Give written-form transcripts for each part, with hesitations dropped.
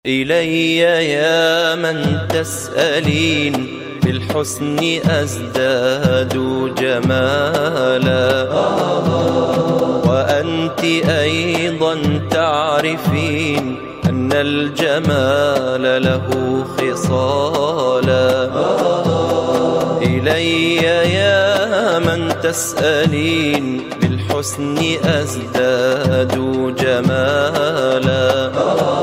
إلي يا من تسألين بالحسن أزداد جمالا، وأنت أيضا تعرفين أن الجمال له خصالا. إلي يا من تسألين بالحسن أزداد جمالا،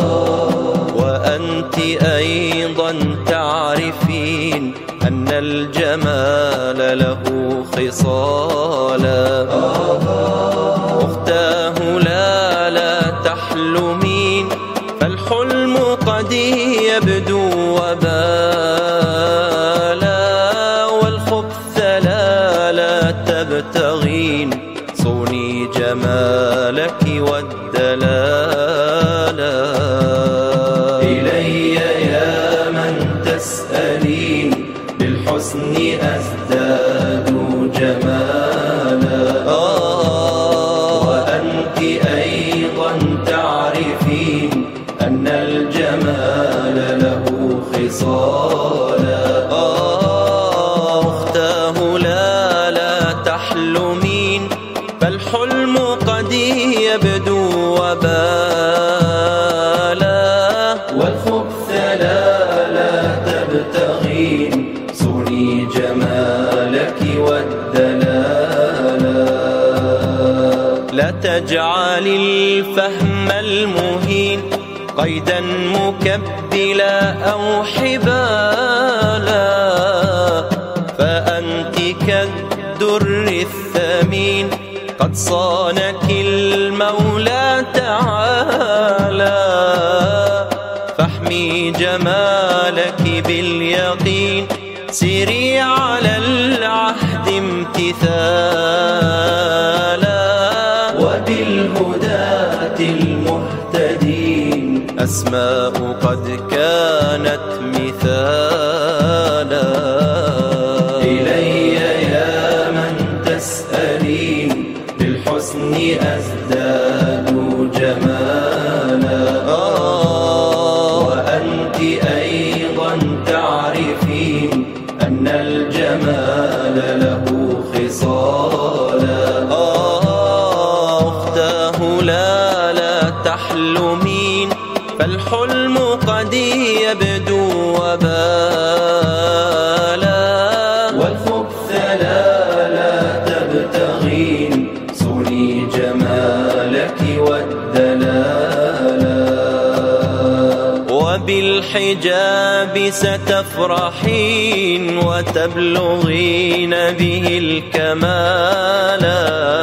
وأنت أيضا تعرفين أن الجمال له خصالا. أختاه لا تحلمين، فالحلم قد يبدو وبالا، والخبث لا تبتغين، صوني جمالك والدلالا. إلي يا من تسألين بالحسن أزداد جمالا، وأنت أيضا تعرفين أن الجمال له خصالا. أختاه لا تحلمين، فالحلم قد يبدو وبالا، والخبث لا تبتغين، صوني جمالك والدلالا. لا تجعل الفهم المهين قيدا مكبلا أو حبالا، فأنت كالدر الثمين، قد صانك المولى تعالى. فاحمي جمالك باليقين، سيري على العهد امتثالا، وبالهداة المهتدين أسماء قد كانت مثالا. إلي يا من تسألين بالحسن أزداد جمالا، وأنت أيضا تعرفين أن الجمال له خصالا. أختاه لا تحلمين، فالحلم قد يبدو وبالا، والخبث لا تبتغين، صوني جمالك والدلالا. وبالحجاب ستفرحين وتبلغين به الكمالا،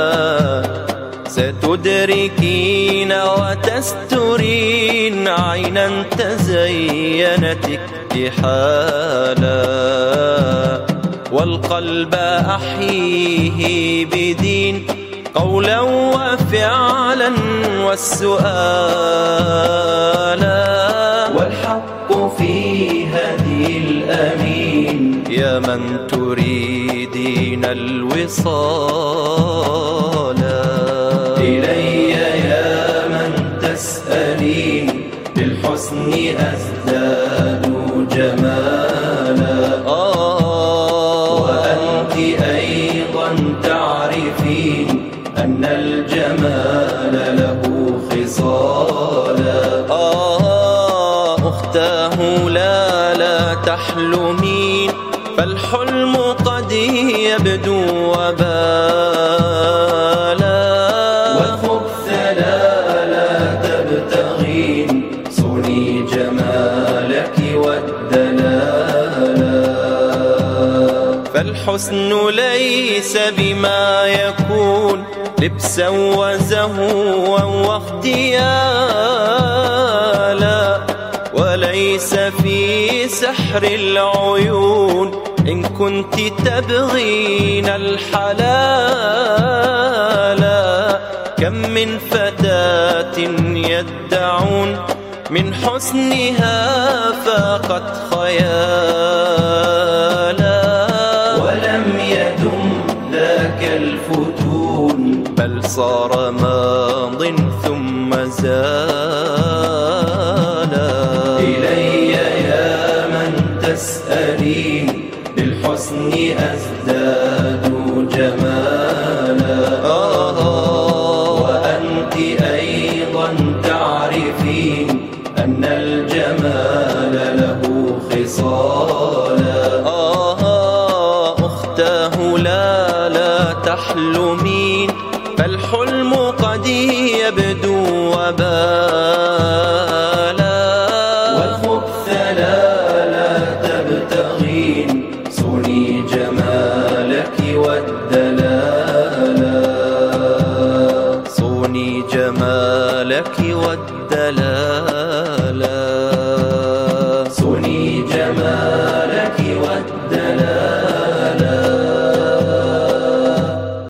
ستدركين وتسترين عينا تزينت اكتحالا، والقلب أحييه بدين قولا وفعلا والسؤالا، والحق في هدي الأمين يا من تريدين الوصالا. إلي يا من تسألين بالحسن أزداد جمالا، وأنت أيضا تعرفين أن الجمال له خصالا. أختاه لا تحلمين، فالحلم قد يبدو وبالا، والخبث لا تبتغين، صوني جمالك والدلالا. فالحسن ليس بما يكون لبسا وزهوا واغتيالا، وليس في سحر العيون إن كنت تبغين الحلالا. كم من فتاة يدعون من حسنها فاقت خيالا، ولم يدم ذاك الفتون، بل صار ماض ثم زالا. تسألين بالحسن أزداد جمالا. وأنت أيضا تعرفين أن الجمال له خصالا. أختاه لا تحلمين، فالحلم قد يبدو وبالا. والخبث لا تبتغين، صوني جمالك والدلالا. صوني جمالك والدلالا.